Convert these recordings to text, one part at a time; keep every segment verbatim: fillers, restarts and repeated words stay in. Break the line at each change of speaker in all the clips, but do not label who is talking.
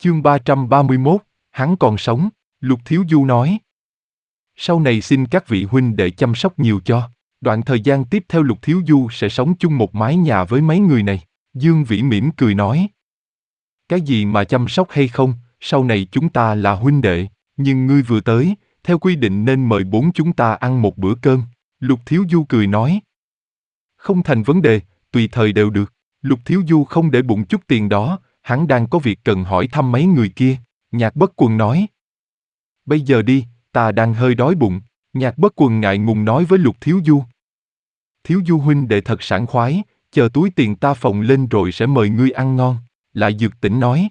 Chương ba trăm ba mươi mốt, hắn còn sống, Lục Thiếu Du nói. Sau này xin các vị huynh đệ chăm sóc nhiều cho. Đoạn thời gian tiếp theo Lục Thiếu Du sẽ sống chung một mái nhà với mấy người này. Dương Vĩ mỉm cười nói. Cái gì mà chăm sóc hay không, sau này chúng ta là huynh đệ, nhưng ngươi vừa tới, theo quy định nên mời bốn chúng ta ăn một bữa cơm. Lục Thiếu Du cười nói. Không thành vấn đề, tùy thời đều được. Lục Thiếu Du không để bụng chút tiền đó, hắn đang có việc cần hỏi thăm mấy người kia. Nhạc Bất Quần nói. Bây giờ đi, ta đang hơi đói bụng. Nhạc Bất Quần ngại ngùng nói với Lục Thiếu Du. Thiếu Du huynh đệ thật sảng khoái, chờ túi tiền ta phồng lên rồi sẽ mời ngươi ăn ngon. Lại Dược Tĩnh nói.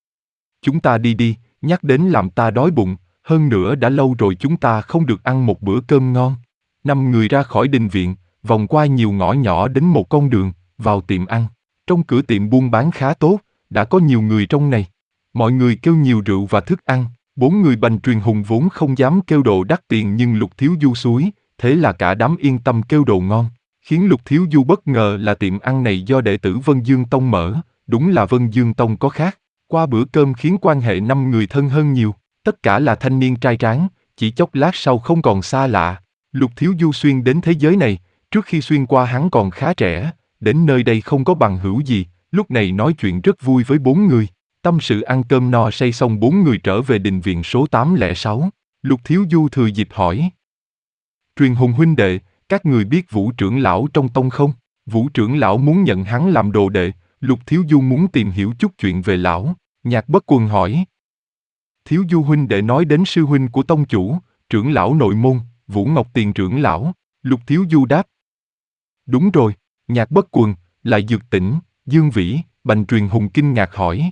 Chúng ta đi đi, nhắc đến làm ta đói bụng, hơn nữa đã lâu rồi chúng ta không được ăn một bữa cơm ngon. Năm người ra khỏi đình viện, vòng qua nhiều ngõ nhỏ đến một con đường, vào tiệm ăn. Trong cửa tiệm buôn bán khá tốt, đã có nhiều người trong này. Mọi người kêu nhiều rượu và thức ăn. Bốn người Bành Truyền Hùng vốn không dám kêu đồ đắt tiền nhưng Lục Thiếu Du xúi, thế là cả đám yên tâm kêu đồ ngon. Khiến Lục Thiếu Du bất ngờ là tiệm ăn này do đệ tử Vân Dương Tông mở, đúng là Vân Dương Tông có khác. Qua bữa cơm khiến quan hệ năm người thân hơn nhiều, tất cả là thanh niên trai tráng, chỉ chốc lát sau không còn xa lạ. Lục Thiếu Du xuyên đến thế giới này, trước khi xuyên qua hắn còn khá trẻ, đến nơi đây không có bằng hữu gì, lúc này nói chuyện rất vui với bốn người. Tâm sự ăn cơm no say xong bốn người trở về đình viện số tám không sáu. Lục Thiếu Du thừa dịp hỏi. Truyền Hùng huynh đệ, các người biết Vũ trưởng lão trong tông không? Vũ trưởng lão muốn nhận hắn làm đồ đệ, Lục Thiếu Du muốn tìm hiểu chút chuyện về lão. Nhạc Bất Quần hỏi. Thiếu Du huynh đệ nói đến sư huynh của tông chủ, trưởng lão nội môn, Vũ Ngọc Tiền trưởng lão. Lục Thiếu Du đáp. Đúng rồi. Nhạc Bất Quần, Lại Dược Tĩnh, Dương Vĩ, Bành Truyền Hùng kinh ngạc hỏi.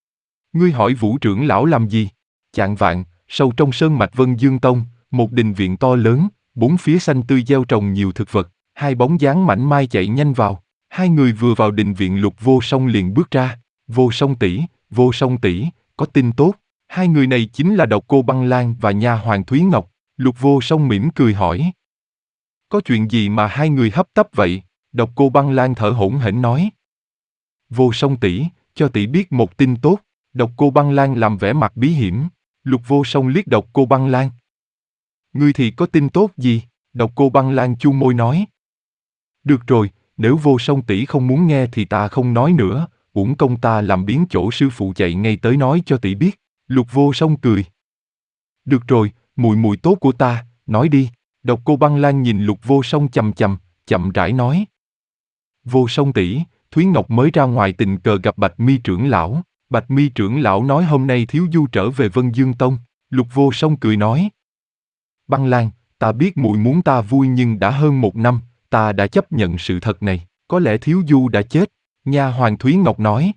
Ngươi hỏi Vũ trưởng lão làm gì? Chạng vạng, sâu trong sơn mạch Vân Dương Tông, một đình viện to lớn, bốn phía xanh tươi gieo trồng nhiều thực vật, hai bóng dáng mảnh mai chạy nhanh vào. Hai người vừa vào đình viện Lục Vô Song liền bước ra. Vô Song tỷ, Vô Song tỷ, có tin tốt. Hai người này chính là Độc Cô Băng Lan và nha hoàn Thúy Ngọc. Lục Vô Song mỉm cười hỏi. Có chuyện gì mà hai người hấp tấp vậy? Độc Cô Băng Lan thở hổn hển nói. Vô Song tỷ, cho tỷ biết một tin tốt. Độc Cô Băng Lan làm vẻ mặt bí hiểm. Lục Vô Song liếc Độc Cô Băng Lan. Ngươi thì có tin tốt gì? Độc Cô Băng Lan chu môi nói. Được rồi, nếu Vô Song tỷ không muốn nghe thì ta không nói nữa, uổng công ta làm biến chỗ sư phụ chạy ngay tới nói cho tỷ biết. Lục Vô Song cười. Được rồi, mùi mùi tốt của ta, nói đi. Độc Cô Băng Lan nhìn Lục Vô Song chằm chằm, chậm rãi nói. Vô Song tỷ, Thúy Ngọc mới ra ngoài tình cờ gặp Bạch Mi trưởng lão. Bạch Mi trưởng lão nói hôm nay Thiếu Du trở về Vân Dương Tông. Lục Vô Song cười nói. Băng Lan, ta biết muội muốn ta vui nhưng đã hơn một năm, ta đã chấp nhận sự thật này. Có lẽ Thiếu Du đã chết. Nha hoàn Thúy Ngọc nói.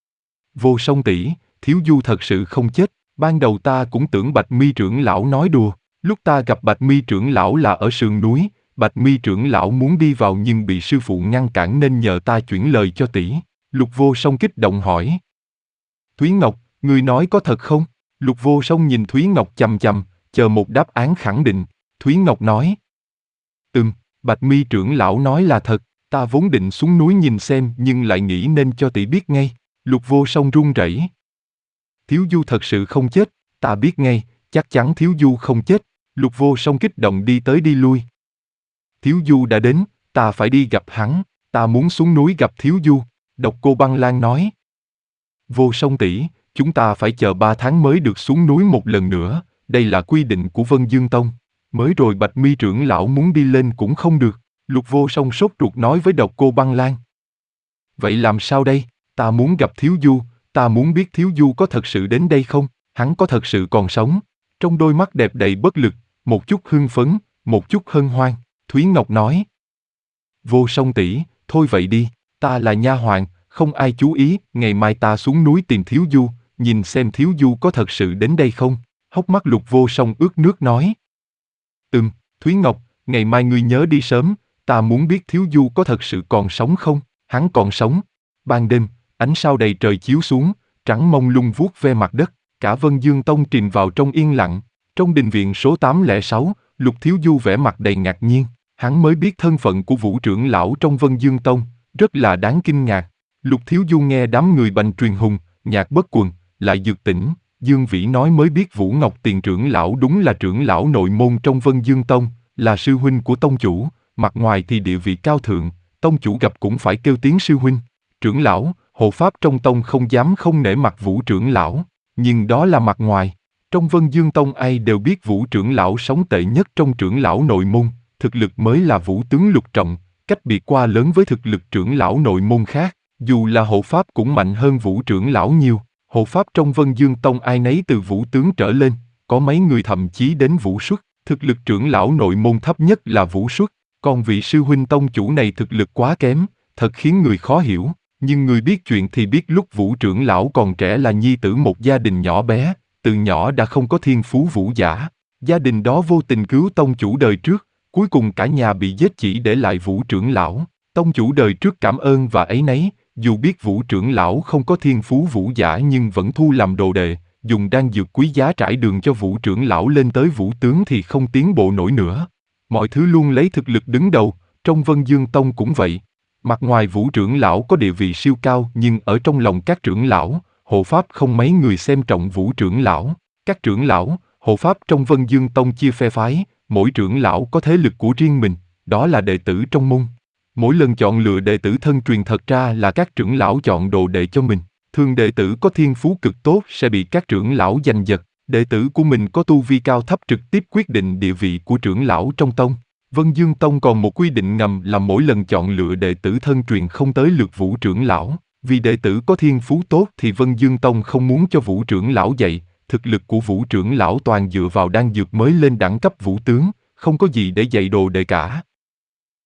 Vô Song tỷ, Thiếu Du thật sự không chết. Ban đầu ta cũng tưởng Bạch Mi trưởng lão nói đùa. Lúc ta gặp Bạch Mi trưởng lão là ở sườn núi. Bạch Mi trưởng lão muốn đi vào nhưng bị sư phụ ngăn cản nên nhờ ta chuyển lời cho tỷ. Lục Vô Song kích động hỏi. Thúy Ngọc, ngươi nói có thật không? Lục Vô Song nhìn Thúy Ngọc chằm chằm, chờ một đáp án khẳng định. Thúy Ngọc nói. Ừm, Bạch Mi trưởng lão nói là thật, ta vốn định xuống núi nhìn xem nhưng lại nghĩ nên cho tỷ biết ngay. Lục Vô Song run rẩy. Thiếu Du thật sự không chết, ta biết ngay, chắc chắn Thiếu Du không chết. Lục Vô Song kích động đi tới đi lui. Thiếu Du đã đến, ta phải đi gặp hắn, ta muốn xuống núi gặp Thiếu Du. Độc Cô Băng Lan nói. Vô Song tỷ, chúng ta phải chờ ba tháng mới được xuống núi một lần nữa, đây là quy định của Vân Dương Tông. Mới rồi Bạch Mi trưởng lão muốn đi lên cũng không được. Lục Vô Song sốt ruột nói với Độc Cô Băng Lan. Vậy làm sao đây? Ta muốn gặp Thiếu Du, ta muốn biết Thiếu Du có thật sự đến đây không? Hắn có thật sự còn sống? Trong đôi mắt đẹp đầy bất lực, một chút hưng phấn, một chút hân hoan. Thúy Ngọc nói. Vô Song tỷ, thôi vậy đi, ta là nha hoàn, không ai chú ý, ngày mai ta xuống núi tìm Thiếu Du, nhìn xem Thiếu Du có thật sự đến đây không? Hốc mắt Lục Vô Song ướt nước nói. Ừm, Thúy Ngọc, ngày mai ngươi nhớ đi sớm, ta muốn biết Thiếu Du có thật sự còn sống không? Hắn còn sống. Ban đêm, ánh sao đầy trời chiếu xuống, trắng mông lung vuốt ve mặt đất, cả Vân Dương Tông chìm vào trong yên lặng. Trong đình viện số tám không sáu, Lục Thiếu Du vẻ mặt đầy ngạc nhiên, hắn mới biết thân phận của Vũ trưởng lão trong Vân Dương Tông, rất là đáng kinh ngạc. Lục Thiếu Du nghe đám người Bành Truyền Hùng, Nhạc Bất Quần, lại dược tỉnh, Dương Vĩ nói mới biết Vũ Ngọc Tiền trưởng lão đúng là trưởng lão nội môn trong Vân Dương Tông, là sư huynh của tông chủ, mặt ngoài thì địa vị cao thượng, tông chủ gặp cũng phải kêu tiếng sư huynh. Trưởng lão, hộ pháp trong tông không dám không nể mặt Vũ trưởng lão, nhưng đó là mặt ngoài. Trong Vân Dương Tông ai đều biết Vũ trưởng lão sống tệ nhất trong trưởng lão nội môn, thực lực mới là Vũ tướng lục trọng, cách biệt quá lớn với thực lực trưởng lão nội môn khác, dù là hộ pháp cũng mạnh hơn Vũ trưởng lão nhiều. Hộ pháp trong Vân Dương Tông ai nấy từ Vũ tướng trở lên, có mấy người thậm chí đến Vũ xuất, thực lực trưởng lão nội môn thấp nhất là Vũ xuất, còn vị sư huynh tông chủ này thực lực quá kém, thật khiến người khó hiểu, nhưng người biết chuyện thì biết lúc Vũ trưởng lão còn trẻ là nhi tử một gia đình nhỏ bé, từ nhỏ đã không có thiên phú vũ giả, gia đình đó vô tình cứu tông chủ đời trước, cuối cùng cả nhà bị giết chỉ để lại Vũ trưởng lão, tông chủ đời trước cảm ơn và áy náy. Dù biết Vũ trưởng lão không có thiên phú vũ giả nhưng vẫn thu làm đồ đệ, dùng đan dược quý giá trải đường cho Vũ trưởng lão lên tới Vũ tướng thì không tiến bộ nổi nữa. Mọi thứ luôn lấy thực lực đứng đầu, trong Vân Dương Tông cũng vậy. Mặt ngoài Vũ trưởng lão có địa vị siêu cao nhưng ở trong lòng các trưởng lão, hộ pháp không mấy người xem trọng Vũ trưởng lão. Các trưởng lão, hộ pháp trong Vân Dương Tông chia phe phái, mỗi trưởng lão có thế lực của riêng mình, đó là đệ tử trong môn. Mỗi lần chọn lựa đệ tử thân truyền thật ra là các trưởng lão chọn đồ đệ cho mình. Thường đệ tử có thiên phú cực tốt sẽ bị các trưởng lão giành giật. Đệ tử của mình có tu vi cao thấp trực tiếp quyết định địa vị của trưởng lão trong tông. Vân Dương Tông còn một quy định ngầm là mỗi lần chọn lựa đệ tử thân truyền không tới lượt Vũ trưởng lão. Vì đệ tử có thiên phú tốt thì Vân Dương Tông không muốn cho Vũ trưởng lão dạy. Thực lực của Vũ trưởng lão toàn dựa vào đan dược mới lên đẳng cấp Vũ tướng, không có gì để dạy đồ đệ cả.